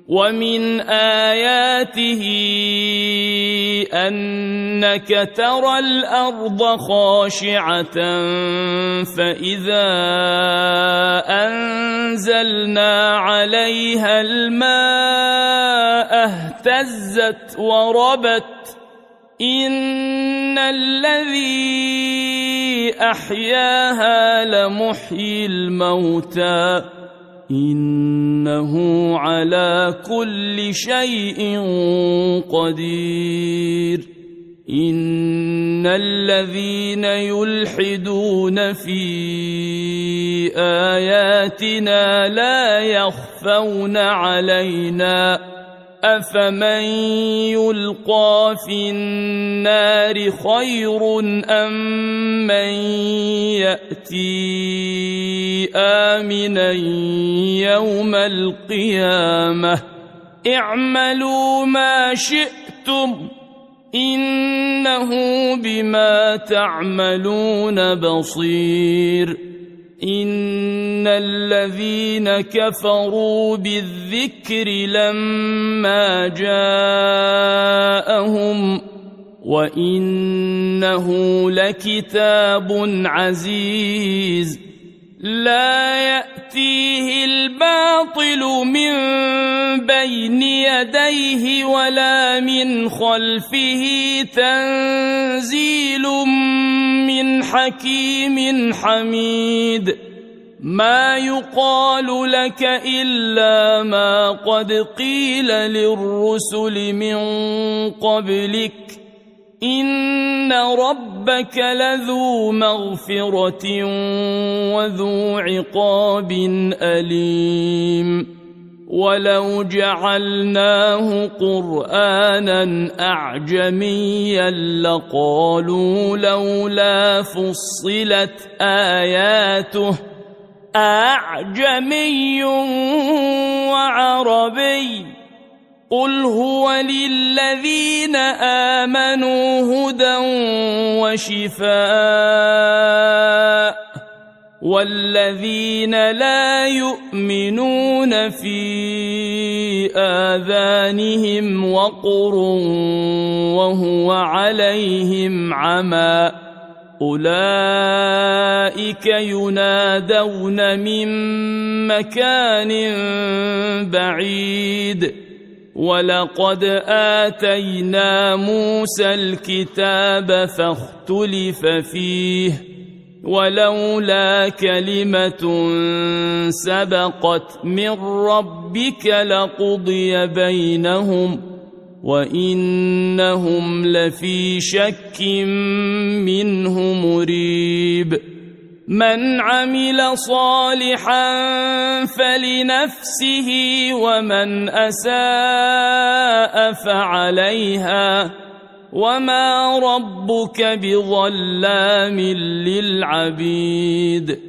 ومن آياته أنك ترى الأرض خاشعة فإذا أنزلنا عليها الماء اهتزت وربت إن الذي أحياها لمحيي الموتى إنه على كل شيء قدير إن الذين يلحدون في آياتنا لا يخفون علينا أفمن يلقى في النار خير أم من يأتي آمنا يوم القيامة اعملوا ما شئتم إنه بما تعملون بصير إن الذين كفروا بالذكر لما جاءهم وإنه لكتاب عزيز لا يأتيه الباطل من بين يديه ولا من خلفه تنزيل من حكيم حميد ما يقال لك إلا ما قد قيل للرسل من قبلك إن ربك لذو مغفرة وذو عقاب أليم ولو جعلناه قرآنا أعجميا لقالوا لولا فصلت آياته أعجمي وعربي قل هو للذين آمنوا هدى وشفاء والذين لا يؤمنون في آذانهم وقر وهو عليهم عمى أولئك ينادون من مكان بعيد ولقد آتينا موسى الكتاب فاختلف فيه ولولا كلمة سبقت من ربك لقضي بينهم وإنهم لفي شك منه مريب من عمل صالحا فلنفسه ومن أساء فعليها وما ربك بظلام للعبيد